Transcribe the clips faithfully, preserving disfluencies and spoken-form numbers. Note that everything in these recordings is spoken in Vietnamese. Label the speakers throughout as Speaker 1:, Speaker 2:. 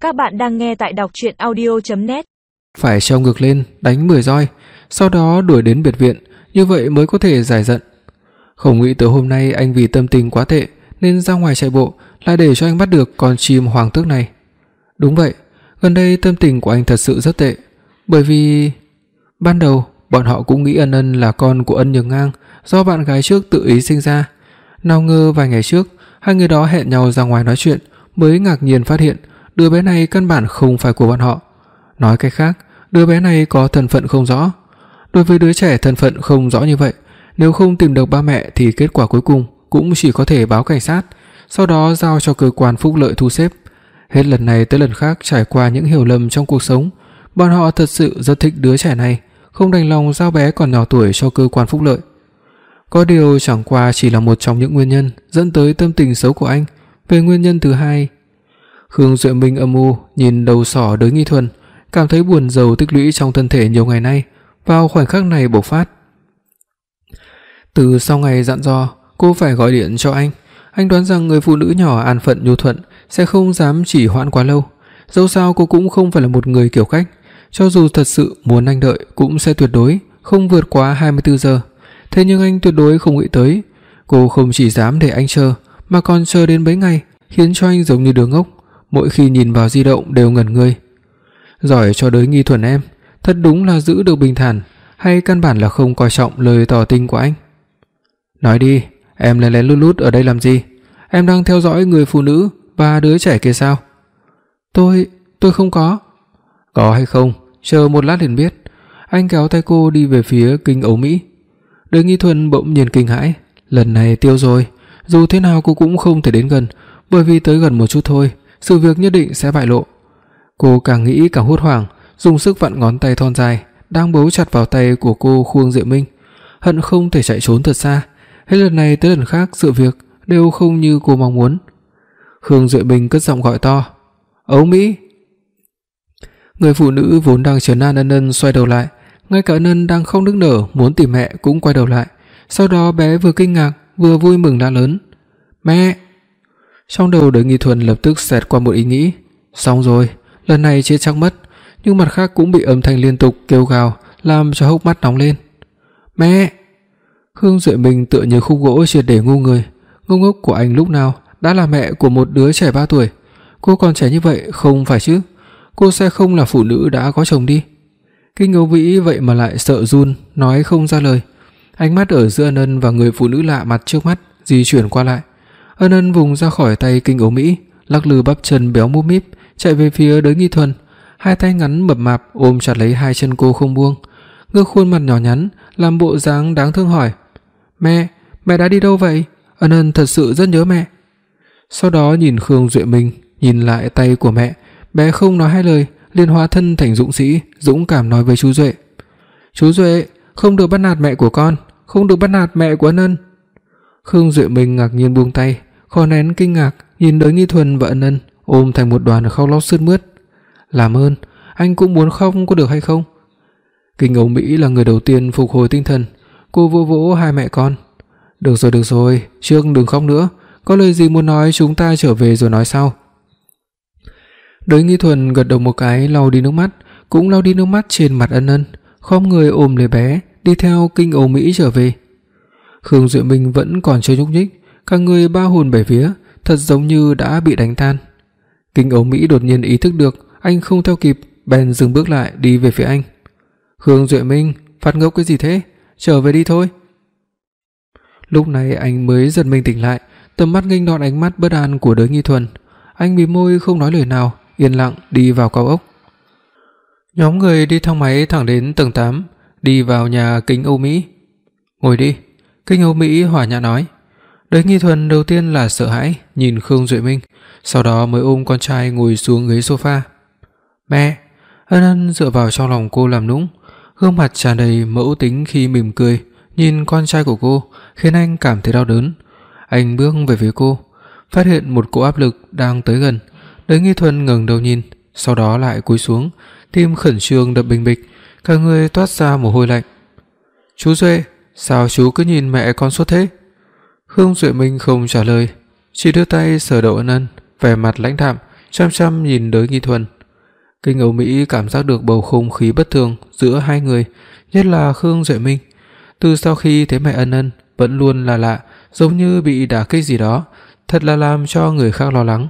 Speaker 1: Các bạn đang nghe tại đọc truyện audio chấm net.
Speaker 2: Phải treo ngược lên, đánh mười roi, sau đó đuổi đến biệt viện, như vậy mới có thể giải giận. Không nghĩ tới hôm nay anh vì tâm tình quá tệ nên ra ngoài chạy bộ, lại để cho anh bắt được con chim hoàng tước này. Đúng vậy, gần đây tâm tình của anh thật sự rất tệ, bởi vì ban đầu bọn họ cũng nghĩ Ân Ân là con của Ân Nhược Ngang do bạn gái trước tự ý sinh ra. Nào ngờ vài ngày trước, hai người đó hẹn nhau ra ngoài nói chuyện, mới ngạc nhiên phát hiện đứa bé này căn bản không phải của bọn họ. Nói cách khác, đứa bé này có thân phận không rõ. Đối với đứa trẻ thân phận không rõ như vậy, nếu không tìm được ba mẹ thì kết quả cuối cùng cũng chỉ có thể báo cảnh sát, sau đó giao cho cơ quan phúc lợi thu xếp. Hết lần này tới lần khác trải qua những hiểu lầm trong cuộc sống, bọn họ thật sự rất thích đứa trẻ này, không đành lòng giao bé còn nhỏ tuổi cho cơ quan phúc lợi. Có điều chẳng qua chỉ là một trong những nguyên nhân dẫn tới tâm tình xấu của anh. Về nguyên nhân thứ hai, Khương Duệ Minh âm u nhìn đầu sỏ Đới Nghi Thuần, cảm thấy buồn rầu tích lũy trong thân thể nhiều ngày nay, vào khoảnh khắc này bộc phát. Từ sau ngày dặn dò cô phải gọi điện cho anh, anh đoán rằng người phụ nữ nhỏ an phận nhu thuận sẽ không dám chỉ hoãn quá lâu. Dẫu sao cô cũng không phải là một người kiểu cách, cho dù thật sự muốn anh đợi cũng sẽ tuyệt đối không vượt quá hai mươi tư giờ. Thế nhưng anh tuyệt đối không nghĩ tới, cô không chỉ dám để anh chờ mà còn chờ đến mấy ngày, khiến cho anh giống như đứa ngốc, mỗi khi nhìn vào di động đều ngẩn người. Giỏi cho Đới Nghi Thuần em, thật đúng là giữ được bình thản, hay căn bản là không coi trọng lời tỏ tình của anh. Nói đi, em lén lén lút lút ở đây làm gì? Em đang theo dõi người phụ nữ và đứa trẻ kia sao? Tôi, tôi không có. Có hay không, chờ một lát liền biết. Anh kéo tay cô đi về phía Kinh Ấu Mỹ. Đới Nghi Thuần bỗng nhiên kinh hãi, lần này tiêu rồi, dù thế nào cô cũng không thể đến gần, bởi vì tới gần một chút thôi, sự việc nhất định sẽ bại lộ. Cô càng nghĩ càng hốt hoảng, dùng sức vặn ngón tay thon dài đang bấu chặt vào tay của cô Khương Diệu Minh, hận không thể chạy trốn thật xa. Hết lần này tới lần khác sự việc đều không như cô mong muốn. Khương Diệu Minh cất giọng gọi to, "Ấu Mỹ!" Người phụ nữ vốn đang trấn an Ân Ân xoay đầu lại, ngay cả Ân Ân đang không nức nở muốn tìm mẹ cũng quay đầu lại. Sau đó bé vừa kinh ngạc vừa vui mừng la lớn, "Mẹ!" Trong đầu Đới Nghi Thuần lập tức xẹt qua một ý nghĩ, xong rồi, lần này chết chắc mất. Nhưng mặt khác cũng bị âm thanh liên tục kêu gào làm cho hốc mắt nóng lên. "Mẹ!" Khương Duệ Minh tựa như khúc gỗ triệt để ngu người. Ngốc ngốc của anh lúc nào đã là mẹ của một đứa trẻ ba tuổi. Cô còn trẻ như vậy không phải chứ? Cô sẽ không là phụ nữ đã có chồng đi. Kinh Ngô Vĩ vậy mà lại sợ run, nói không ra lời. Ánh mắt ở giữa Ân Ân và người phụ nữ lạ mặt trước mắt di chuyển qua lại. Ân Ân vùng ra khỏi tay Kinh Ấu Mỹ, lắc lư bắp chân béo múp míp chạy về phía Đới Nghi Thuần, hai tay ngắn mập mạp ôm chặt lấy hai chân cô không buông, ngước khuôn mặt nhỏ nhắn làm bộ dáng đáng thương hỏi, "Mẹ, mẹ đã đi đâu vậy? Ân Ân thật sự rất nhớ mẹ." Sau đó nhìn Khương Duệ Minh, nhìn lại tay của mẹ, bé không nói hai lời, liền hóa thân thành dũng sĩ, dũng cảm nói với chú Duệ, "Chú Duệ, không được bắt nạt mẹ của con, không được bắt nạt mẹ của Ân Ân." Khương Duệ Minh ngạc nhiên buông tay, khó nén kinh ngạc nhìn Đới Nghi Thuần và Ân Ân ôm thành một đoàn khóc lóc sướt mướt. "Làm ơn, anh cũng muốn khóc có được hay không?" Kinh Ấu Mỹ là người đầu tiên phục hồi tinh thần, cô vỗ vỗ hai mẹ con. "Được rồi được rồi, trước đừng khóc nữa, có lời gì muốn nói chúng ta trở về rồi nói sau." Đới Nghi Thuần gật đầu một cái, lau đi nước mắt, cũng lau đi nước mắt trên mặt Ân Ân, khom người ôm lấy bé, đi theo Kinh Ấu Mỹ trở về. Khương Duệ Minh vẫn còn chưa nhúc nhích, cả người ba hồn bảy vía, thật giống như đã bị đánh tan. Kinh Ấu Mỹ đột nhiên ý thức được anh không theo kịp, bèn dừng bước lại đi về phía anh. "Khương Duệ Minh, phát ngốc cái gì thế? Trở về đi thôi." Lúc này anh mới giật mình tỉnh lại, tầm mắt nghênh đón ánh mắt bất an của Đới Nghi Thuần. Anh mím môi không nói lời nào, yên lặng đi vào cao ốc. Nhóm người đi thang máy thẳng đến tầng tám, đi vào nhà Kinh Âu Mỹ. "Ngồi đi." Kinh Âu Mỹ hòa nhã nói. Đới Nghi Thuần đầu tiên là sợ hãi nhìn Khương Duệ Minh, sau đó mới ôm con trai ngồi xuống ghế sofa. "Mẹ." Ân Ân dựa vào trong lòng cô làm nũng, gương mặt tràn đầy mẫu tính khi mỉm cười nhìn con trai của cô, khiến anh cảm thấy đau đớn. Anh bước về phía cô, phát hiện một cỗ áp lực đang tới gần. Đới Nghi Thuần ngẩng đầu nhìn, sau đó lại cúi xuống, tim khẩn trương đập bình bịch, cả người toát ra mồ hôi lạnh. "Chú Duệ, sao chú cứ nhìn mẹ con suốt thế?" Khương Duệ Minh không trả lời, chỉ đưa tay sờ đầu Ân Ân, vẻ mặt lãnh đạm, chăm chăm nhìn Đới Nghi Thuần. Kinh Âu Mỹ cảm giác được bầu không khí bất thường giữa hai người, nhất là Khương Duệ Minh. Từ sau khi thấy mẹ Ân Ân vẫn luôn là lạ, giống như bị đả kích gì đó, thật là làm cho người khác lo lắng.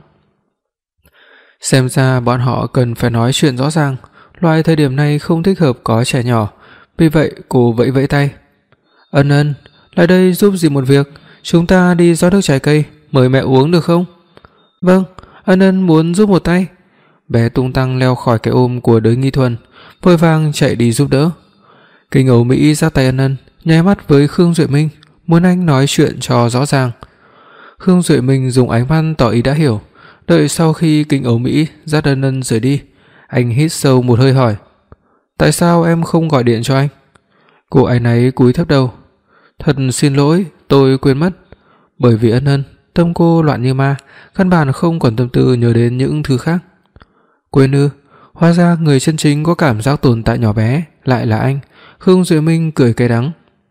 Speaker 2: Xem ra bọn họ cần phải nói chuyện rõ ràng, loại thời điểm này không thích hợp có trẻ nhỏ. Vì vậy cô vẫy vẫy tay. Ân Ân, lại đây giúp dì một việc, chúng ta đi rót nước trái cây, mời mẹ uống được không? Vâng, Ân Ân muốn giúp một tay. Bé tung tăng leo khỏi cái ôm của Đới Nghi Thuần, vội vàng chạy đi giúp đỡ. Kinh Âu Mỹ giáp tay Ân Ân, nháy mắt với Khương Duệ Minh, muốn anh nói chuyện cho rõ ràng. Khương Duệ Minh dùng ánh mắt tỏ ý đã hiểu. Đợi sau khi Kinh Âu Mỹ dắt Ân Ân rời đi, anh hít sâu một hơi hỏi: Tại sao em không gọi điện cho anh? Cô ấy náy cúi thấp đầu. Thật xin lỗi, tôi quên mất. Bởi vì Ân Ân, tâm cô loạn như ma, căn bản không còn tâm tư nhớ đến những thứ khác. Quên ư? Hóa ra người chân chính có cảm giác tồn tại nhỏ bé lại là anh. Khương Duệ Minh cười cay đắng.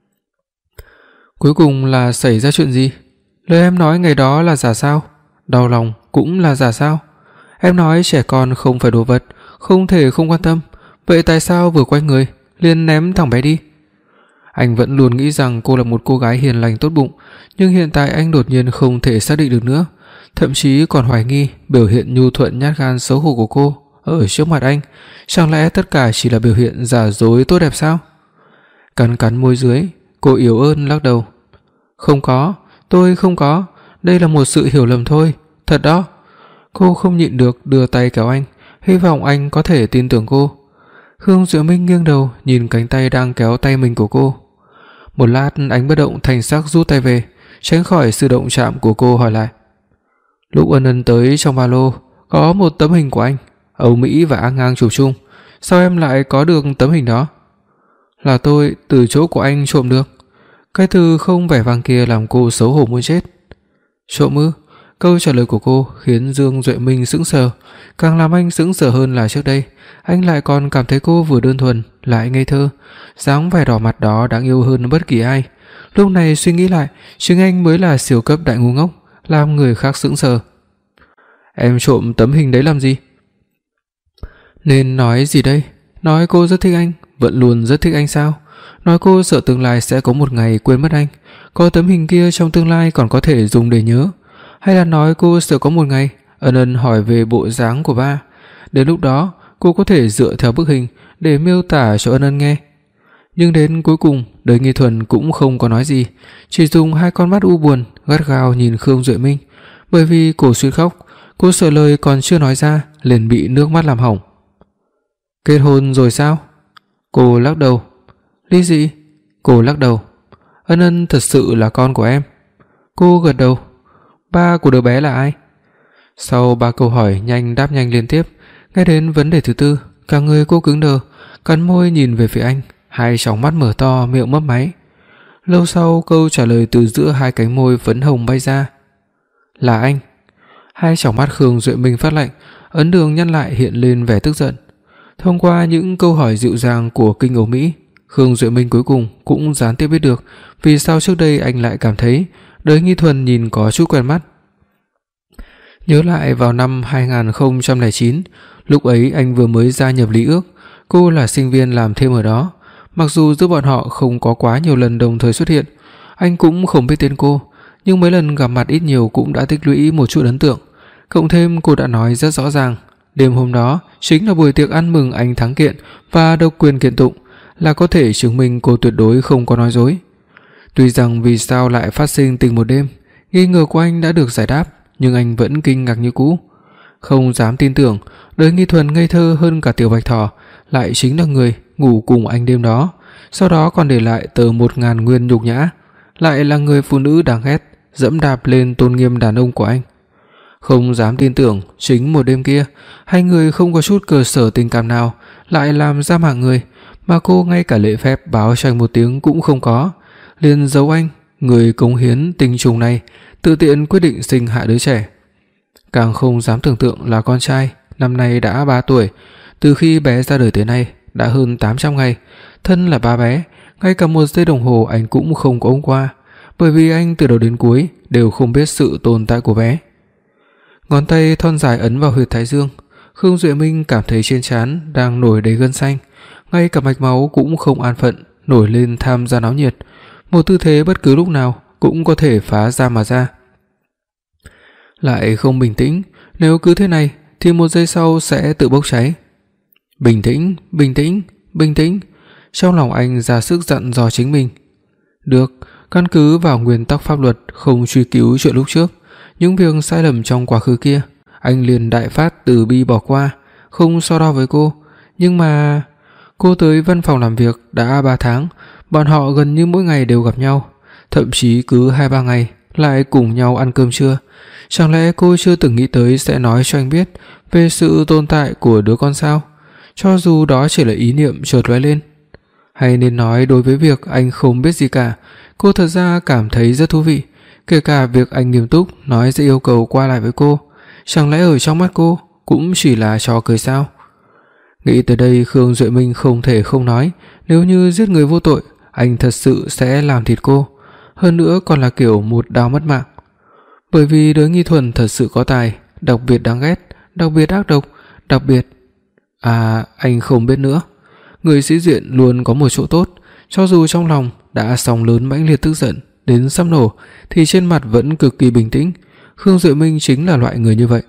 Speaker 2: Cuối cùng là xảy ra chuyện gì? Lời em nói ngày đó là giả sao? Đau lòng cũng là giả sao? Em nói trẻ con không phải đồ vật, không thể không quan tâm. Vậy tại sao vừa quay người liền ném thằng bé đi? Anh vẫn luôn nghĩ rằng cô là một cô gái hiền lành tốt bụng, nhưng hiện tại anh đột nhiên không thể xác định được nữa, thậm chí còn hoài nghi biểu hiện nhu thuận nhát gan xấu hổ của cô ở trước mặt anh, chẳng lẽ tất cả chỉ là biểu hiện giả dối tốt đẹp sao? Cắn cắn môi dưới, cô yếu ớt lắc đầu. Không có, tôi không có, đây là một sự hiểu lầm thôi, thật đó. Cô không nhịn được đưa tay kéo anh, hy vọng anh có thể tin tưởng cô. Khương Duệ Minh nghiêng đầu nhìn cánh tay đang kéo tay mình của cô. Một lát anh bất động thanh sắc rút tay về, tránh khỏi sự động chạm của cô, hỏi lại. Lúc Ân Ân tới, trong ba lô có một tấm hình của anh, Âu Mỹ và A Ngang chụp chung, sao em lại có được tấm hình đó? Là tôi từ chỗ của anh trộm được. Cái từ không vẻ vang kia làm cô xấu hổ muốn chết. Trộm ư? Câu trả lời của cô khiến Dương Duệ Minh sững sờ, càng làm anh sững sờ hơn là trước đây. Anh lại còn cảm thấy cô vừa đơn thuần lại ngây thơ, dáng vẻ đỏ mặt đó đáng yêu hơn bất kỳ ai. Lúc này suy nghĩ lại, chính anh mới là siêu cấp đại ngu ngốc, làm người khác sững sờ. Em trộm tấm hình đấy làm gì? Nên nói gì đây? Nói cô rất thích anh, vẫn luôn rất thích anh sao? Nói cô sợ tương lai sẽ có một ngày quên mất anh, có tấm hình kia trong tương lai còn có thể dùng để nhớ? Hay là nói cô sợ có một ngày Ân Ân hỏi về bộ dáng của ba, đến lúc đó cô có thể dựa theo bức hình để miêu tả cho Ân Ân nghe? Nhưng đến cuối cùng Đới Nghi Thuần cũng không có nói gì, chỉ dùng hai con mắt u buồn gắt gao nhìn Khương Duệ Minh. Bởi vì cô suýt khóc, cô sợ lời còn chưa nói ra liền bị nước mắt làm hỏng. Kết hôn rồi sao? Cô lắc đầu. Lý gì? Cô lắc đầu. Ân Ân thật sự là con của em. Cô gật đầu. Ba của đứa bé là ai? Sau ba câu hỏi nhanh đáp nhanh liên tiếp, nghe đến vấn đề thứ tư, cả người cô cứng đờ, cắn môi nhìn về phía anh, hai tròng mắt mở to, miệng mấp máy. Lâu sau câu trả lời từ giữa hai cánh môi phấn hồng bay ra. Là anh. Hai tròng mắt Khương Duệ Minh phát lạnh, ấn đường nhăn lại hiện lên vẻ tức giận. Thông qua những câu hỏi dịu dàng của Kinh Âu Mỹ, Khương Duệ Minh cuối cùng cũng gián tiếp biết được vì sao trước đây anh lại cảm thấy Đới Nghi Thuần nhìn có chút quen mắt. Nhớ lại vào năm hai không không chín, lúc ấy anh vừa mới gia nhập Lý Ước, cô là sinh viên làm thêm ở đó. Mặc dù giữa bọn họ không có quá nhiều lần đồng thời xuất hiện, anh cũng không biết tên cô, nhưng mấy lần gặp mặt ít nhiều cũng đã tích lũy một chút ấn tượng. Cộng thêm cô đã nói rất rõ ràng, đêm hôm đó chính là buổi tiệc ăn mừng anh thắng kiện và độc quyền kiện tụng, là có thể chứng minh cô tuyệt đối không có nói dối. Tuy rằng vì sao lại phát sinh tình một đêm, nghi ngờ của anh đã được giải đáp, nhưng anh vẫn kinh ngạc như cũ, không dám tin tưởng Đới Nghi Thuần ngây thơ hơn cả Tiểu Bạch Thỏ lại chính là người ngủ cùng anh đêm đó, sau đó còn để lại tờ một ngàn nguyên nhục nhã, lại là người phụ nữ đáng ghét dẫm đạp lên tôn nghiêm đàn ông của anh. Không dám tin tưởng chính một đêm kia, hai người không có chút cơ sở tình cảm nào lại làm ra mạng người, mà cô ngay cả lễ phép báo cho anh một tiếng cũng không có, liền giấu anh, người cống hiến tình trùng này, tự tiện quyết định sinh hạ đứa trẻ. Càng không dám tưởng tượng là con trai năm nay đã ba tuổi, từ khi bé ra đời tới nay đã hơn tám trăm ngày, thân là ba bé, ngay cả một giây đồng hồ anh cũng không có ôm qua, bởi vì anh từ đầu đến cuối đều không biết sự tồn tại của bé. Ngón tay thon dài ấn vào huyệt thái dương. Khương Duệ Minh cảm thấy trên trán đang nổi đầy gân xanh, ngay cả mạch máu cũng không an phận nổi lên tham gia náo nhiệt, một tư thế bất cứ lúc nào cũng có thể phá ra mà ra. Lại không bình tĩnh, nếu cứ thế này thì một giây sau sẽ tự bốc cháy. Bình tĩnh, bình tĩnh, bình tĩnh. Trong lòng anh ra sức dặn dò chính mình. Được, căn cứ vào nguyên tắc pháp luật không truy cứu chuyện lúc trước, những việc sai lầm trong quá khứ kia, anh liền đại phát từ bi bỏ qua, không so đo với cô. Nhưng mà cô tới văn phòng làm việc đã ba tháng, bọn họ gần như mỗi ngày đều gặp nhau, thậm chí cứ hai ba ngày lại cùng nhau ăn cơm trưa. Chẳng lẽ cô chưa từng nghĩ tới sẽ nói cho anh biết về sự tồn tại của đứa con sao? Cho dù đó chỉ là ý niệm chợt lóe lên. Hay nên nói đối với việc anh không biết gì cả, cô thật ra cảm thấy rất thú vị, kể cả việc anh nghiêm túc nói sẽ yêu cầu qua lại với cô. Chẳng lẽ ở trong mắt cô cũng chỉ là trò cười sao? Nghĩ tới đây, Khương Duệ Minh không thể không nói, nếu như giết người vô tội, anh thật sự sẽ làm thịt cô, hơn nữa còn là kiểu một đao mất mạng. Bởi vì Đới Nghi Thuần thật sự có tài, đặc biệt đáng ghét, đặc biệt ác độc, đặc biệt... À, anh không biết nữa. Người sĩ diện luôn có một chỗ tốt, cho dù trong lòng đã sóng lớn mãnh liệt tức giận đến sắp nổ thì trên mặt vẫn cực kỳ bình tĩnh. Khương Duệ Minh chính là loại người như vậy.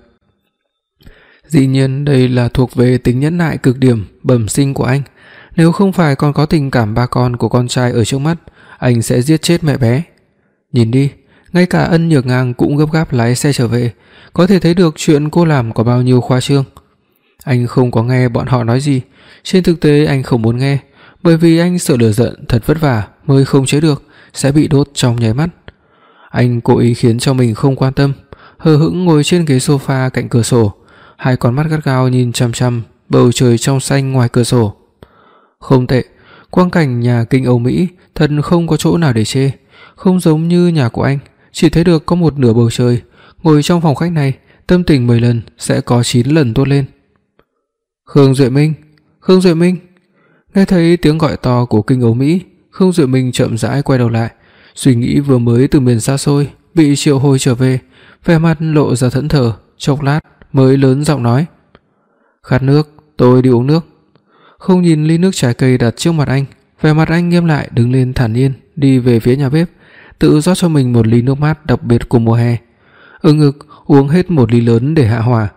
Speaker 2: Dĩ nhiên đây là thuộc về tính nhẫn nại cực điểm bẩm sinh của anh. Nếu không phải còn có tình cảm ba con của con trai ở trước mắt, anh sẽ giết chết mẹ bé. Nhìn đi, ngay cả Ân Nhược Ngang cũng gấp gáp lái xe trở về, có thể thấy được chuyện cô làm có bao nhiêu khoa trương. Anh không có nghe bọn họ nói gì, trên thực tế anh không muốn nghe, bởi vì anh sợ lửa giận thật vất vả mới không chế được sẽ bị đốt trong nháy mắt. Anh cố ý khiến cho mình không quan tâm, hờ hững ngồi trên ghế sofa cạnh cửa sổ, hai con mắt gắt gao nhìn chằm chằm bầu trời trong xanh ngoài cửa sổ. Không tệ, quang cảnh nhà kinh Âu Mỹ thật không có chỗ nào để chê, không giống như nhà của anh, chỉ thấy được có một nửa bầu trời. Ngồi trong phòng khách này, tâm tình mười lần sẽ có chín lần tốt lên. Khương Duệ Minh, Khương Duệ Minh. Nghe thấy tiếng gọi to của kinh Âu Mỹ, Khương Duệ Minh chậm rãi quay đầu lại, suy nghĩ vừa mới từ miền xa xôi bị triệu hồi trở về, vẻ mặt lộ ra thẫn thờ, chốc lát mới lớn giọng nói: "Khát nước, tôi đi uống nước." Không nhìn ly nước trái cây đặt trước mặt anh, vẻ mặt anh nghiêm lại, đứng lên thản nhiên đi về phía nhà bếp, tự rót cho mình một ly nước mát đặc biệt của mùa hè. Ở ngực uống hết một ly lớn để hạ hỏa.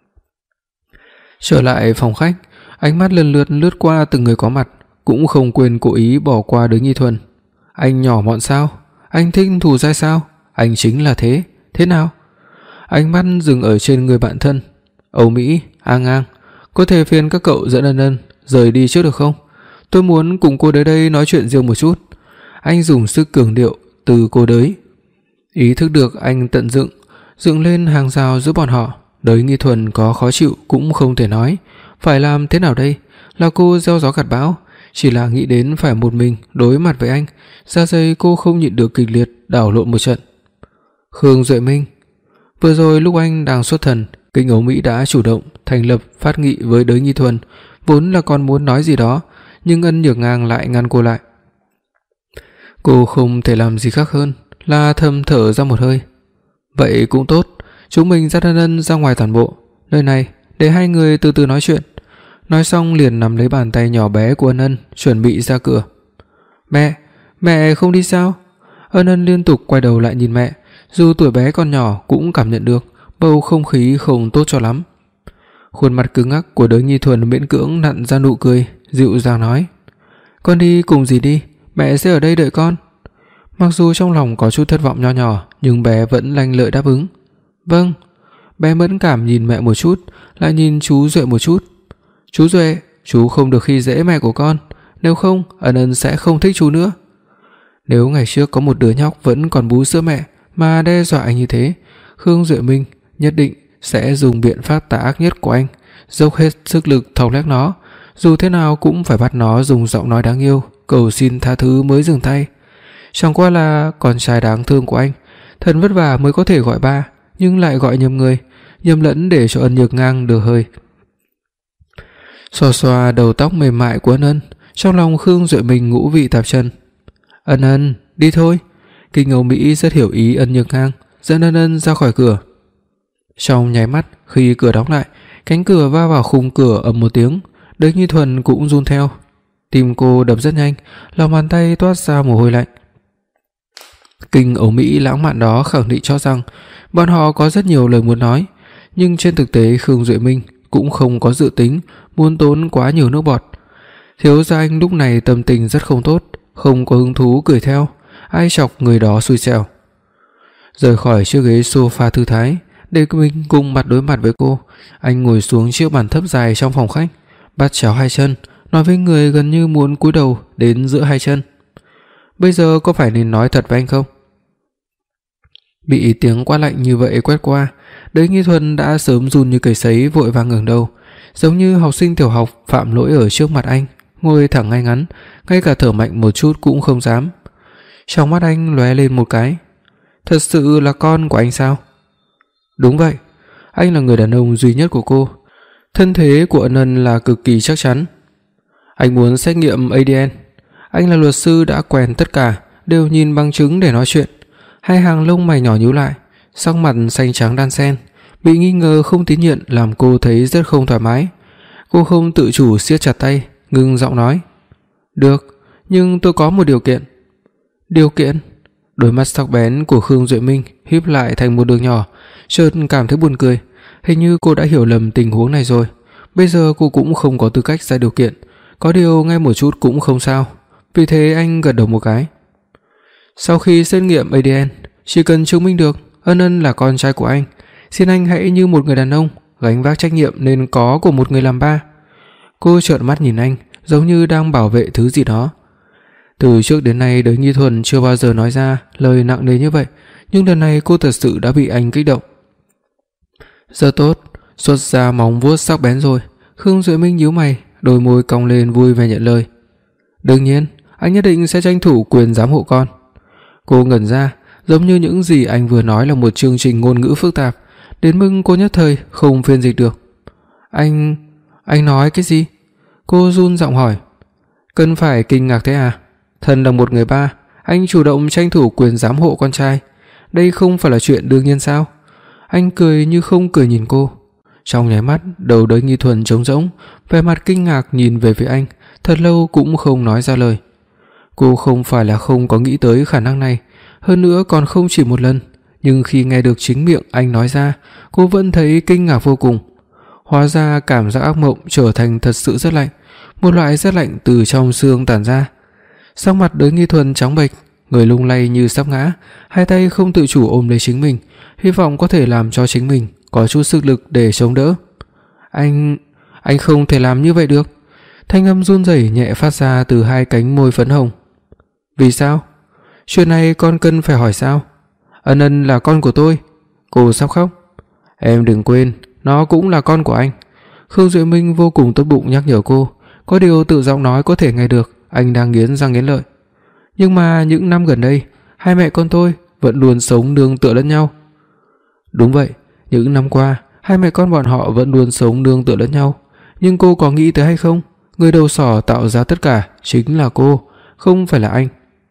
Speaker 2: Trở lại phòng khách, ánh mắt lần lượt lướt qua từng người có mặt, cũng không quên cố ý bỏ qua Đới Nghi Thuần. Anh nhỏ mọn sao? Anh thích thủ dai sao? Anh chính là thế, thế nào? Ánh mắt dừng ở trên người bạn thân. Âu Mỹ, A Ngang, có thể phiền các cậu dẫn Ân Ân rời đi trước được không? Tôi muốn cùng cô Đới đây nói chuyện riêng một chút. Anh dùng sức cường điệu từ cô Đới. Ý thức được anh tận dựng, dựng lên hàng rào giữa bọn họ. Đới Nghi Thuần có khó chịu cũng không thể nói, phải làm thế nào đây? Là cô gieo gió gặt bão, chỉ là nghĩ đến phải một mình đối mặt với anh, da dày cô không nhịn được kịch liệt đảo lộn một trận. Khương Duệ Minh, vừa rồi lúc anh đang xuất thần, kinh Âu Mỹ đã chủ động thành lập phát nghị với Đới Nghi Thuần, vốn là còn muốn nói gì đó, nhưng Ân Nhược Ngang lại ngăn cô lại. Cô không thể làm gì khác hơn là thầm thở ra một hơi. Vậy cũng tốt, chúng mình dắt Ân Ân ra ngoài toàn bộ, nơi này để hai người từ từ nói chuyện. Nói xong liền nắm lấy bàn tay nhỏ bé của Ân Ân, chuẩn bị ra cửa. Mẹ, mẹ không đi sao? Ân Ân liên tục quay đầu lại nhìn mẹ, dù tuổi bé còn nhỏ cũng cảm nhận được bầu không khí không tốt cho lắm. Khuôn mặt cứng ngắc của Đới Nghi Thuần miễn cưỡng nặn ra nụ cười, dịu dàng nói: "Con đi cùng dì đi, mẹ sẽ ở đây đợi con." Mặc dù trong lòng có chút thất vọng nho nhỏ, nhưng bé vẫn lanh lợi đáp ứng. "Vâng." Bé mẫn cảm nhìn mẹ một chút, lại nhìn chú Duệ một chút. "Chú Duệ, chú không được khi dễ mẹ của con, nếu không Ân Ân sẽ không thích chú nữa." Nếu ngày trước có một đứa nhóc vẫn còn bú sữa mẹ mà đe dọa anh như thế, Khương Duệ Minh nhất định sẽ dùng biện pháp tà ác nhất của anh, dốc hết sức lực thọc lét nó, dù thế nào cũng phải bắt nó dùng giọng nói đáng yêu cầu xin tha thứ mới dừng tay. Chẳng qua là con trai đáng thương của anh, thật vất vả mới có thể gọi ba, nhưng lại gọi nhầm người, nhầm lẫn để cho Ân Nhược Ngang được hơi. Xoa xoa đầu tóc mềm mại của Ân Ân, trong lòng Khương Duệ Minh ngũ vị tạp trần. "Ân Ân, đi thôi." Kinh Âu Mỹ rất hiểu ý Ân Nhược Ngang, dẫn Ân Ân ra khỏi cửa. Trong nháy mắt khi cửa đóng lại, cánh cửa va vào khung cửa ầm một tiếng, Đới Như Thuần cũng run theo. Tim cô đập rất nhanh, lòng bàn tay toát ra mồ hôi lạnh. Kinh Âu Mỹ lãng mạn đó khẳng định cho rằng bọn họ có rất nhiều lời muốn nói, nhưng trên thực tế Khương Duệ Minh cũng không có dự tính muốn tốn quá nhiều nước bọt. Thiếu gia Anh lúc này tâm tình rất không tốt, không có hứng thú cười theo, ai chọc người đó xui xẻo. Rời khỏi chiếc ghế sofa thư thái, để mình cùng mặt đối mặt với cô, anh ngồi xuống chiếc bàn thấp dài trong phòng khách, bắt chéo hai chân, nói với người gần như muốn cúi đầu đến giữa hai chân. Bây giờ có phải nên nói thật với anh không? Bị tiếng quát lạnh như vậy quét qua, Đới Như Thuần đã sớm run như cầy sấy, vội vàng ngẩng đầu, giống như học sinh tiểu học phạm lỗi ở trước mặt anh, ngồi thẳng ngay ngắn, ngay cả thở mạnh một chút cũng không dám. Trong mắt anh lóe lên một cái. Thật sự là con của anh sao? Đúng vậy, anh là người đàn ông duy nhất của cô. Thân thế của Ân Ân là cực kỳ chắc chắn. Anh muốn xét nghiệm a đê en. Anh là luật sư đã quen tất cả, đều nhìn bằng chứng để nói chuyện. Hai hàng lông mày nhỏ nhíu lại, sắc mặt xanh trắng đan xen, bị nghi ngờ không tín nhiệm làm cô thấy rất không thoải mái. Cô không tự chủ siết chặt tay, ngưng giọng nói: "Được, nhưng tôi có một điều kiện." "Điều kiện?" Đôi mắt sắc bén của Khương Duệ Minh híp lại thành một đường nhỏ, chợt cảm thấy buồn cười. Hình như cô đã hiểu lầm tình huống này rồi. Bây giờ cô cũng không có tư cách ra điều kiện, có điều ngay một chút cũng không sao. Vì thế anh gật đầu một cái. Sau khi xét nghiệm a đê en, chỉ cần chứng minh được Ân Ân là con trai của anh, xin anh hãy như một người đàn ông gánh vác trách nhiệm nên có của một người làm ba. Cô trợn mắt nhìn anh, giống như đang bảo vệ thứ gì đó. Từ trước đến nay Đới Như Thuần chưa bao giờ nói ra lời nặng nề như vậy, nhưng lần này cô thật sự đã bị anh kích động. Rất tốt, xuất ra móng vuốt sắc bén rồi. Khương Duệ Minh nhíu mày, đôi môi cong lên vui vẻ nhận lời. Đương nhiên, anh nhất định sẽ tranh thủ quyền giám hộ con. Cô ngẩn ra, giống như những gì anh vừa nói là một chương trình ngôn ngữ phức tạp, đến mức cô nhất thời không phiên dịch được. Anh... anh nói cái gì? Cô run giọng hỏi. Cần phải kinh ngạc thế à? Thân là một người ba, anh chủ động tranh thủ quyền giám hộ con trai, đây không phải là chuyện đương nhiên sao? Anh cười như không cười nhìn cô. Trong nháy mắt, đầu Đới Như Thuần trống rỗng, vẻ mặt kinh ngạc nhìn về phía anh, thật lâu cũng không nói ra lời. Cô không phải là không có nghĩ tới khả năng này, hơn nữa còn không chỉ một lần, nhưng khi nghe được chính miệng anh nói ra, cô vẫn thấy kinh ngạc vô cùng. Hóa ra cảm giác ác mộng trở thành thật sự rất lạnh, một loại rất lạnh từ trong xương tản ra. Sắc mặt Đới Như Thuần trắng bệch, người lung lay như sắp ngã, hai tay không tự chủ ôm lấy chính mình, hy vọng có thể làm cho chính mình có chút sức lực để chống đỡ. Anh... anh không thể làm như vậy được. Thanh âm run rẩy nhẹ phát ra từ hai cánh môi phấn hồng. Vì sao? Chuyện này con cần phải hỏi sao? Ân Ân là con của tôi. Cô sắp khóc. Em đừng quên, nó cũng là con của anh. Khương Duệ Minh vô cùng tốt bụng nhắc nhở cô, có điều tự giọng nói có thể nghe được anh đang nghiến răng nghiến lợi. Nhưng mà những năm gần đây, hai mẹ con tôi vẫn luôn sống nương tựa lẫn nhau. Đúng vậy, những năm qua, hai mẹ con bọn họ vẫn luôn sống nương tựa lẫn nhau. Nhưng cô có nghĩ tới hay không? Người đầu sỏ tạo ra tất cả chính là cô, không phải là anh.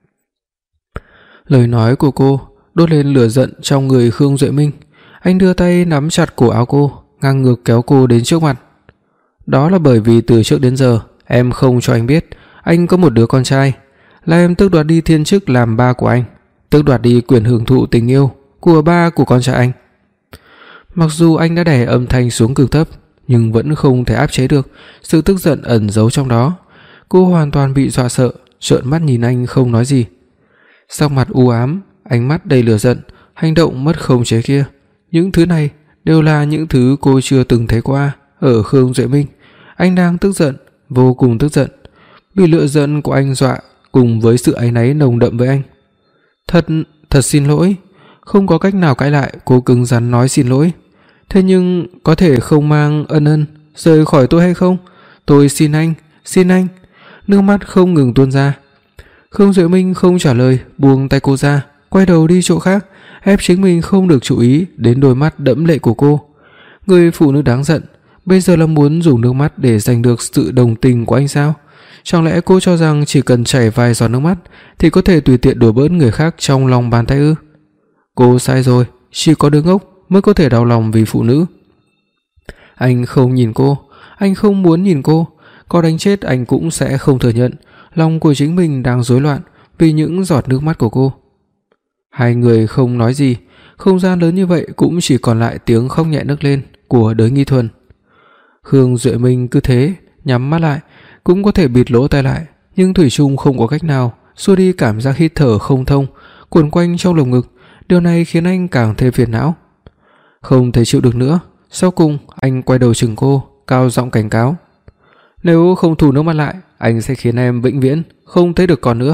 Speaker 2: Lời nói của cô đốt lên lửa giận trong người Khương Duệ Minh. Anh đưa tay nắm chặt cổ áo cô, ngang ngược kéo cô đến trước mặt. Đó là bởi vì từ trước đến giờ em không cho anh biết anh có một đứa con trai, là em tước đoạt đi thiên chức làm ba của anh, tước đoạt đi quyền hưởng thụ tình yêu của ba của con trai anh. Mặc dù anh đã đè âm thanh xuống cực thấp, nhưng vẫn không thể áp chế được sự tức giận ẩn giấu trong đó. Cô hoàn toàn bị dọa sợ, trợn mắt nhìn anh không nói gì. Sắc mặt u ám, ánh mắt đầy lửa giận, hành động mất khống chế kia, những thứ này đều là những thứ cô chưa từng thấy qua ở Khương Duệ Minh. Anh đang tức giận, vô cùng tức giận, bị lửa giận của anh dọa cùng với sự áy náy nồng đậm với anh. Thật, thật xin lỗi. Không có cách nào cãi lại, cô cứng rắn nói xin lỗi. Thế nhưng có thể không mang Ân Ân rời khỏi tôi hay không? Tôi xin anh, xin anh. Nước mắt không ngừng tuôn ra. Khương Duệ Minh không trả lời, buông tay cô ra, quay đầu đi chỗ khác, ép chính mình không được chú ý đến đôi mắt đẫm lệ của cô. Người phụ nữ đáng giận, bây giờ là muốn dùng nước mắt để giành được sự đồng tình của anh sao? Chẳng lẽ cô cho rằng chỉ cần chảy vài giọt nước mắt thì có thể tùy tiện đùa bỡn người khác trong lòng bàn tay ư? Cô sai rồi, chỉ có đứa ngốc mới có thể đau lòng vì phụ nữ. Anh không nhìn cô, anh không muốn nhìn cô, có đánh chết anh cũng sẽ không thừa nhận lòng của chính mình đang rối loạn vì những giọt nước mắt của cô. Hai người không nói gì, không gian lớn như vậy cũng chỉ còn lại tiếng khóc nhẹ nức lên của Đới Nghi Thuần. Khương Duệ Minh cứ thế nhắm mắt lại, cũng có thể bịt lỗ tai lại, nhưng thủy chung không có cách nào xua đi cảm giác hít thở không thông quẩn quanh trong lồng ngực. Điều này khiến anh càng thêm phiền não. Không thể chịu được nữa, sau cùng anh quay đầu chừng cô, cao giọng cảnh cáo: "Nếu không thu nước mắt lại, anh sẽ khiến em vĩnh viễn không thấy được con nữa."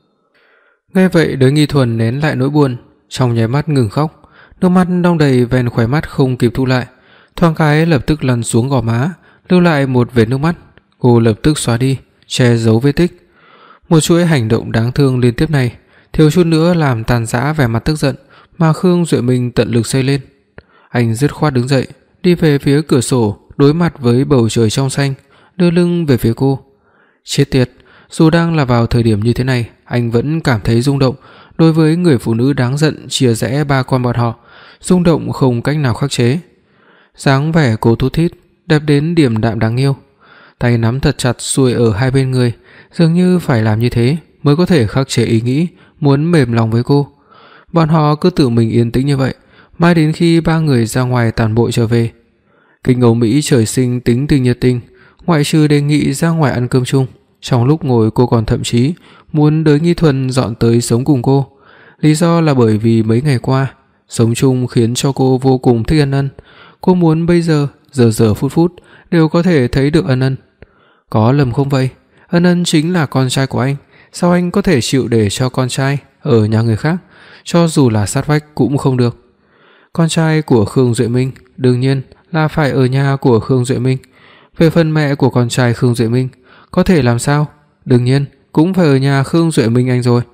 Speaker 2: Nghe vậy, Đới Nghi Thuần nén lại nỗi buồn, trong nháy mắt ngừng khóc, nước mắt đong đầy ven khóe mắt không kịp thu lại, thoáng cái lập tức lăn xuống gò má, lưu lại một vệt nước mắt. Cô lập tức xóa đi, che giấu vết tích. Một chuỗi hành động đáng thương liên tiếp này, thiếu chút nữa làm tàn rã vẻ mặt tức giận mà Khương Duệ Minh tận lực xây lên. Anh dứt khoát đứng dậy, đi về phía cửa sổ, đối mặt với bầu trời trong xanh, đưa lưng về phía cô. Chết tiệt, dù đang là vào thời điểm như thế này, anh vẫn cảm thấy rung động đối với người phụ nữ đáng giận chia rẽ ba con bọn họ, rung động không cách nào khắc chế. Dáng vẻ cô thút thít, đẹp đến điềm đạm đáng yêu, tay nắm thật chặt xuôi ở hai bên người, dường như phải làm như thế mới có thể khắc chế ý nghĩ muốn mềm lòng với cô. Bọn họ cứ tự mình yên tĩnh như vậy, mãi đến khi ba người ra ngoài tản bộ trở về. Kinh Âu Mỹ trời sinh tính tình nhiệt tình, ngoại trừ đề nghị ra ngoài ăn cơm chung, trong lúc ngồi cô còn thậm chí muốn Đới Nghi Thuần dọn tới sống cùng cô. Lý do là bởi vì mấy ngày qua sống chung khiến cho cô vô cùng thích Ân Ân. Cô muốn bây giờ giờ giờ phút phút đều có thể thấy được Ân Ân. Có lầm không vậy? Ân Ân chính là con trai của anh, sao anh có thể chịu để cho con trai ở nhà người khác, cho dù là sát vách cũng không được. Con trai của Khương Duệ Minh đương nhiên là phải ở nhà của Khương Duệ Minh. Về phần mẹ của con trai Khương Duệ Minh, có thể làm sao? Đương nhiên cũng phải ở nhà Khương Duệ Minh anh rồi.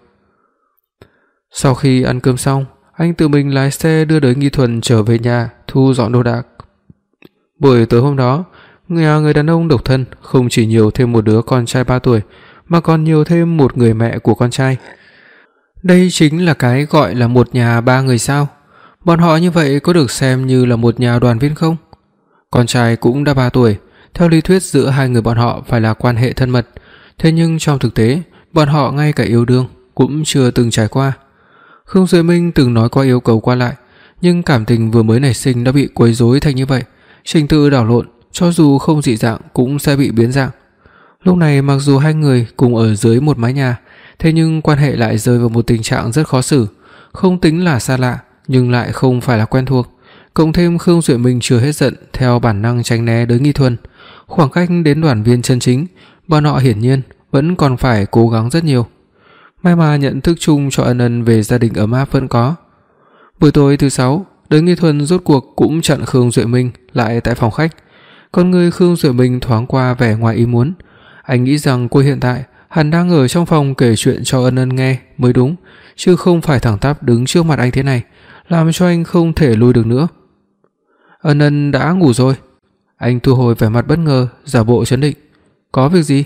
Speaker 2: Sau khi ăn cơm xong, anh tự mình lái xe đưa Đới Nghi Thuần trở về nhà thu dọn đồ đạc. Buổi tối hôm đó, nhà người đàn ông độc thân không chỉ nhiều thêm một đứa con trai ba tuổi, mà còn nhiều thêm một người mẹ của con trai. Đây chính là cái gọi là một nhà ba người sao? Bọn họ như vậy có được xem như là một nhà đoàn viên không? Con trai cũng đã ba tuổi, theo lý thuyết giữa hai người bọn họ phải là quan hệ thân mật, thế nhưng trong thực tế, bọn họ ngay cả yêu đương cũng chưa từng trải qua. Khương Duệ Minh từng nói qua yêu cầu qua lại, nhưng cảm tình vừa mới nảy sinh đã bị quấy rối thành như vậy, trình tự đảo lộn, cho dù không dị dạng cũng sẽ bị biến dạng. Lúc này mặc dù hai người cùng ở dưới một mái nhà, thế nhưng quan hệ lại rơi vào một tình trạng rất khó xử, không tính là xa lạ nhưng lại không phải là quen thuộc. Cộng thêm Khương Duệ Minh chưa hết giận, theo bản năng tránh né Đới Nghi Thuần, khoảng cách đến đoàn viên chân chính, bọn họ hiển nhiên vẫn còn phải cố gắng rất nhiều. May mà nhận thức chung cho Ân Ân về gia đình ấm áp vẫn có. Buổi tối thứ sáu, Đới Nghi Thuần rốt cuộc cũng chặn Khương Duệ Minh lại tại phòng khách. Con người Khương Duệ Minh thoáng qua vẻ ngoài ý muốn. Anh nghĩ rằng cô hiện tại hẳn đang ở trong phòng kể chuyện cho Ân Ân nghe mới đúng, chứ không phải thẳng tắp đứng trước mặt anh thế này, làm cho anh không thể lùi được nữa. Ân Ân đã ngủ rồi. Anh thu hồi vẻ mặt bất ngờ, giả bộ trấn định. Có việc gì?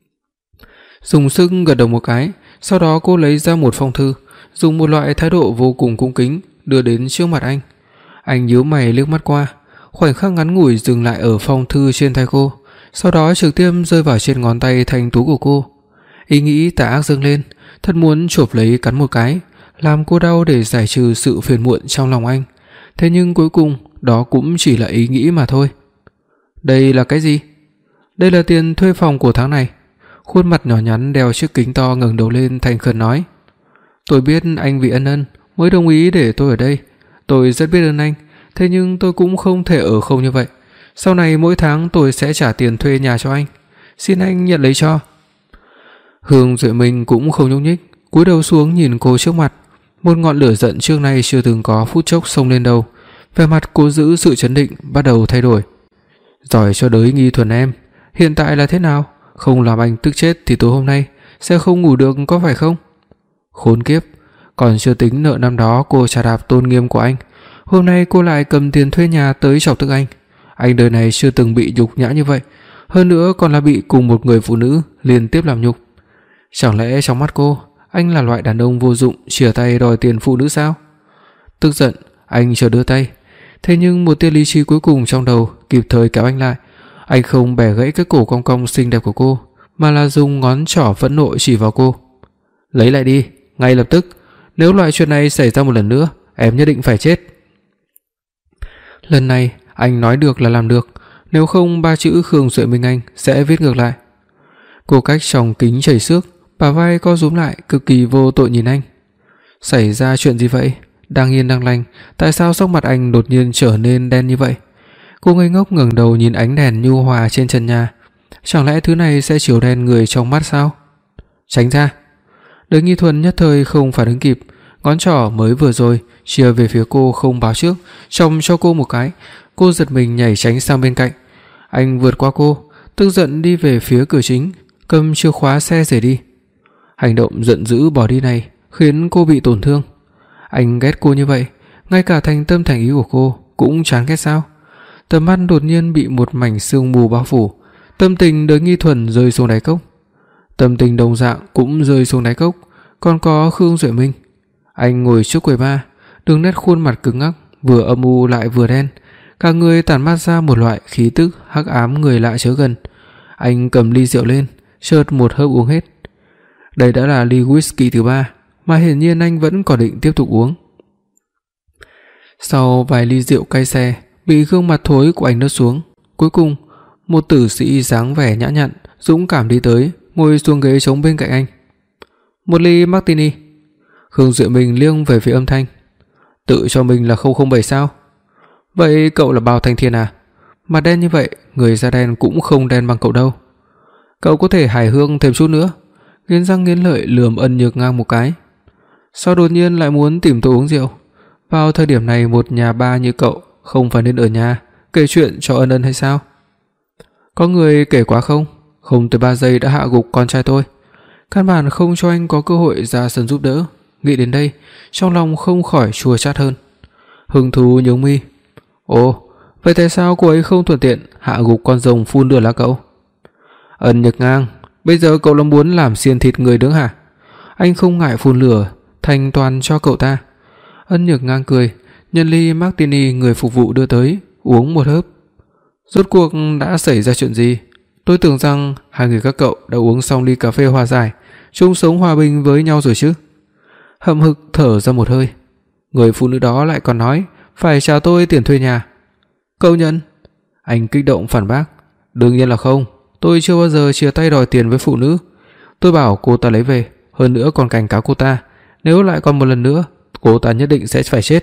Speaker 2: Dùng sức gật đầu một cái, sau đó cô lấy ra một phong thư, dùng một loại thái độ vô cùng cung kính đưa đến trước mặt anh. Anh nhíu mày liếc mắt qua, khoảnh khắc ngắn ngủi dừng lại ở phong thư trên tay cô, sau đó trực tiếp rơi vào trên ngón tay thanh tú của cô. Ý nghĩ tà ác dâng lên, thật muốn chộp lấy cắn một cái, làm cô đau để giải trừ sự phiền muộn trong lòng anh. Thế nhưng cuối cùng đó cũng chỉ là ý nghĩ mà thôi. Đây là cái gì? Đây là tiền thuê phòng của tháng này. Khuôn mặt nhỏ nhắn đeo chiếc kính to ngẩng đầu lên thành khẩn nói. Tôi biết anh vì Ân Ân mới đồng ý để tôi ở đây. Tôi rất biết ơn anh, thế nhưng tôi cũng không thể ở không như vậy. Sau này mỗi tháng tôi sẽ trả tiền thuê nhà cho anh. Xin anh nhận lấy cho. Hương Duệ Minh cũng không nhúc nhích, cúi đầu xuống nhìn cô trước mặt. Một ngọn lửa giận trước nay chưa từng có phút chốc xông lên đầu. Vẻ mặt cô giữ sự trấn định bắt đầu thay đổi. Giỏi cho Đới Nghi Thuần em, hiện tại là thế nào? Không làm anh tức chết thì tối hôm nay sẽ không ngủ được có phải không? Khốn kiếp, còn chưa tính nợ năm đó cô trả đạp tôn nghiêm của anh, hôm nay cô lại cầm tiền thuê nhà tới chọc tức anh. Anh đời này chưa từng bị nhục nhã như vậy, hơn nữa còn là bị cùng một người phụ nữ liên tiếp làm nhục. Chẳng lẽ trong mắt cô, anh là loại đàn ông vô dụng chìa tay đòi tiền phụ nữ sao? Tức giận, anh chợt đưa tay, Thế nhưng một tia lý trí cuối cùng trong đầu kịp thời kéo anh lại. Anh không bẻ gãy cái cổ cong cong xinh đẹp của cô, mà là dùng ngón trỏ phẫn nộ chỉ vào cô. Lấy lại đi, ngay lập tức. Nếu loại chuyện này xảy ra một lần nữa, em nhất định phải chết. Lần này anh nói được là làm được, nếu không ba chữ Khương Duệ Minh Anh sẽ viết ngược lại. Cô cách trong kính chảy xước, bả vai co rúm lại, cực kỳ vô tội nhìn anh. Xảy ra chuyện gì vậy? Đang yên đang lành, tại sao sắc mặt anh đột nhiên trở nên đen như vậy? Cô ngây ngốc ngẩng đầu nhìn ánh đèn nhu hòa trên trần nhà. Chẳng lẽ thứ này sẽ chiếu đen người trong mắt sao? Tránh ra. Đới Nghi Thuần nhất thời không phản ứng kịp, ngón trỏ mới vừa rồi chia về phía cô không báo trước, chồng cho cô một cái. Cô giật mình nhảy tránh sang bên cạnh. Anh vượt qua cô, tức giận đi về phía cửa chính, cầm chìa khóa xe rời đi. Hành động giận dữ bỏ đi này khiến cô bị tổn thương. Anh ghét cô như vậy, ngay cả thành tâm thành ý của cô cũng chán ghét sao? Tầm mắt đột nhiên bị một mảnh sương mù bao phủ, tâm tình Đới Nghi Thuần rơi xuống đáy cốc. Tâm tình đồng dạng cũng rơi xuống đáy cốc, còn có Khương Duệ Minh. Anh ngồi trước quầy bar, đường nét khuôn mặt cứng ngắc, vừa âm u lại vừa đen, cả người tản mát ra một loại khí tức hắc ám người lạ chớ gần. Anh cầm ly rượu lên, chợt một hớp uống hết. Đây đã là ly whisky thứ ba, mà hiển nhiên anh vẫn còn định tiếp tục uống. Sau vài ly rượu cay xè bị gương mặt thối của anh nuốt xuống, cuối cùng một tử sĩ dáng vẻ nhã nhặn, dũng cảm đi tới, ngồi xuống ghế trống bên cạnh anh. Một ly martini. Khương Duệ Minh liếc về phía âm thanh. Tự cho mình là không không bảy sao? Vậy cậu là Bao Thanh Thiên à? Mặt đen như vậy, người da đen cũng không đen bằng cậu đâu. Cậu có thể hài hước thêm chút nữa. Nghiến răng nghiến lợi lườm Ân Nhược Ngang một cái. Sao đột nhiên lại muốn tìm tôi uống rượu? Vào thời điểm này một nhà ba như cậu không phải nên ở nhà kể chuyện cho Ân Ân hay sao? Có người kể quá không? Không tới ba giây đã hạ gục con trai tôi. Căn bản không cho anh có cơ hội ra sân giúp đỡ. Nghĩ đến đây, trong lòng không khỏi chua chát hơn. Hứng thú nhướng mi. Ồ, vậy tại sao cô ấy không thuận tiện hạ gục con rồng phun lửa lá cậu? Ân Nhược Ngang, bây giờ cậu là muốn làm xiên thịt người đứng hả? Anh không ngại phun lửa thành toàn cho cậu ta. Ân Nhược Ngang cười, nhân ly martini người phục vụ đưa tới, uống một hớp. Rốt cuộc đã xảy ra chuyện gì? Tôi tưởng rằng hai người các cậu đã uống xong ly cà phê hòa giải, chung sống hòa bình với nhau rồi chứ. Hậm hực thở ra một hơi. Người phụ nữ đó lại còn nói phải trả tôi tiền thuê nhà. Cậu nhận? Anh kích động phản bác. Đương nhiên là không, tôi chưa bao giờ chia tay đòi tiền với phụ nữ. Tôi bảo cô ta lấy về, hơn nữa còn cảnh cáo cô ta, nếu lại còn một lần nữa, cô ta nhất định sẽ phải chết.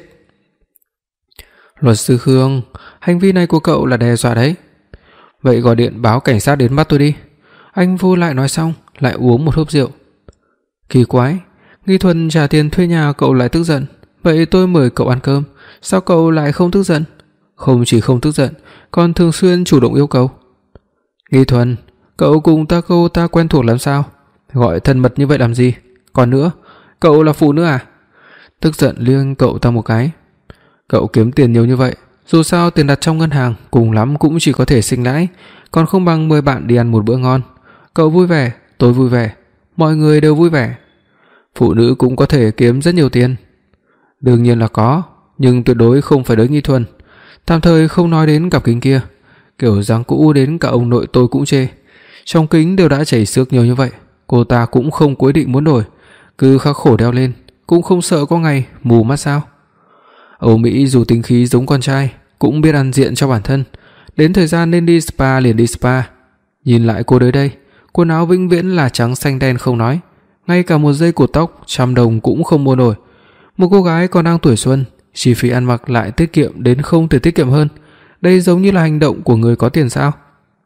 Speaker 2: Luật sư Khương, hành vi này của cậu là đe dọa đấy. Vậy gọi điện báo cảnh sát đến bắt tôi đi. Anh vô lại nói xong, lại uống một hớp rượu. Kỳ quái, Nghi Thuần trả tiền thuê nhà cậu lại tức giận. Vậy tôi mời cậu ăn cơm, sao cậu lại không tức giận? Không chỉ không tức giận, còn thường xuyên chủ động yêu cầu. Nghi Thuần, cậu cùng ta cô ta quen thuộc lắm sao? Gọi thân mật như vậy làm gì? Còn nữa, cậu là phụ nữ à? Tức giận liếc cậu ta một cái. Cậu kiếm tiền nhiều như vậy, dù sao tiền đặt trong ngân hàng cùng lắm cũng chỉ có thể sinh lãi, còn không bằng mời bạn đi ăn một bữa ngon. Cậu vui vẻ, tôi vui vẻ, mọi người đều vui vẻ. Phụ nữ cũng có thể kiếm rất nhiều tiền. Đương nhiên là có, nhưng tuyệt đối không phải Đới Nghi Thuần. Tạm thời không nói đến cặp kính kia, kiểu dáng cũ đến cả ông nội tôi cũng chê. Trong kính đều đã chảy xước nhiều như vậy, cô ta cũng không quyết định muốn đổi, cứ khắc khổ đeo lên, cũng không sợ có ngày mù mắt sao? Âu Mỹ dù tính khí giống con trai, cũng biết ăn diện cho bản thân, đến thời gian nên đi spa liền đi spa. Nhìn lại cô đấy đây, quần áo vĩnh viễn là trắng xanh đen không nói, ngay cả một dây cột tóc trăm đồng cũng không mua nổi. Một cô gái còn đang tuổi xuân, chi phí ăn mặc lại tiết kiệm đến không thể tiết kiệm hơn. Đây giống như là hành động của người có tiền sao?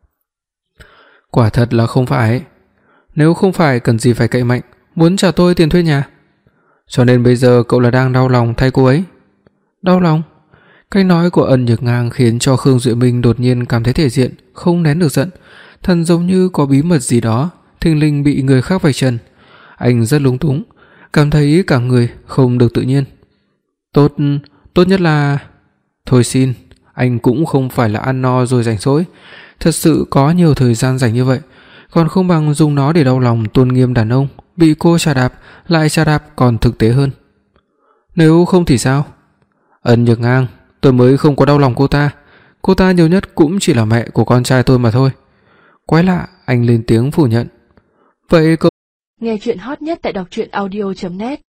Speaker 2: Quả thật là không phải. Nếu không phải cần gì phải cậy mạnh, muốn trả tôi tiền thuê nhà. Cho nên bây giờ cậu là đang đau lòng thay cô ấy. Đau lòng? Cái nói của Ân Nhược Ngang khiến cho Khương Duệ Minh đột nhiên cảm thấy thể diện, không nén được giận, thần giống như có bí mật gì đó thình lình bị người khác vạch trần. Anh rất lúng túng, cảm thấy cả người không được tự nhiên. Tốt, tốt nhất là... Thôi xin, anh cũng không phải là ăn no rồi rảnh rỗi, thật sự có nhiều thời gian rảnh như vậy, còn không bằng dùng nó để đau lòng tôn nghiêm đàn ông bị cô chà đạp, lại chà đạp còn thực tế hơn. Nếu không thì sao? Ân Nhược Ngang, tôi mới không có đau lòng cô ta. Cô ta nhiều nhất cũng chỉ là mẹ của con trai tôi mà thôi. Quái lạ, anh lên tiếng phủ nhận. Vậy cậu
Speaker 1: nghe chuyện hot nhất tại đọc truyện audio chấm net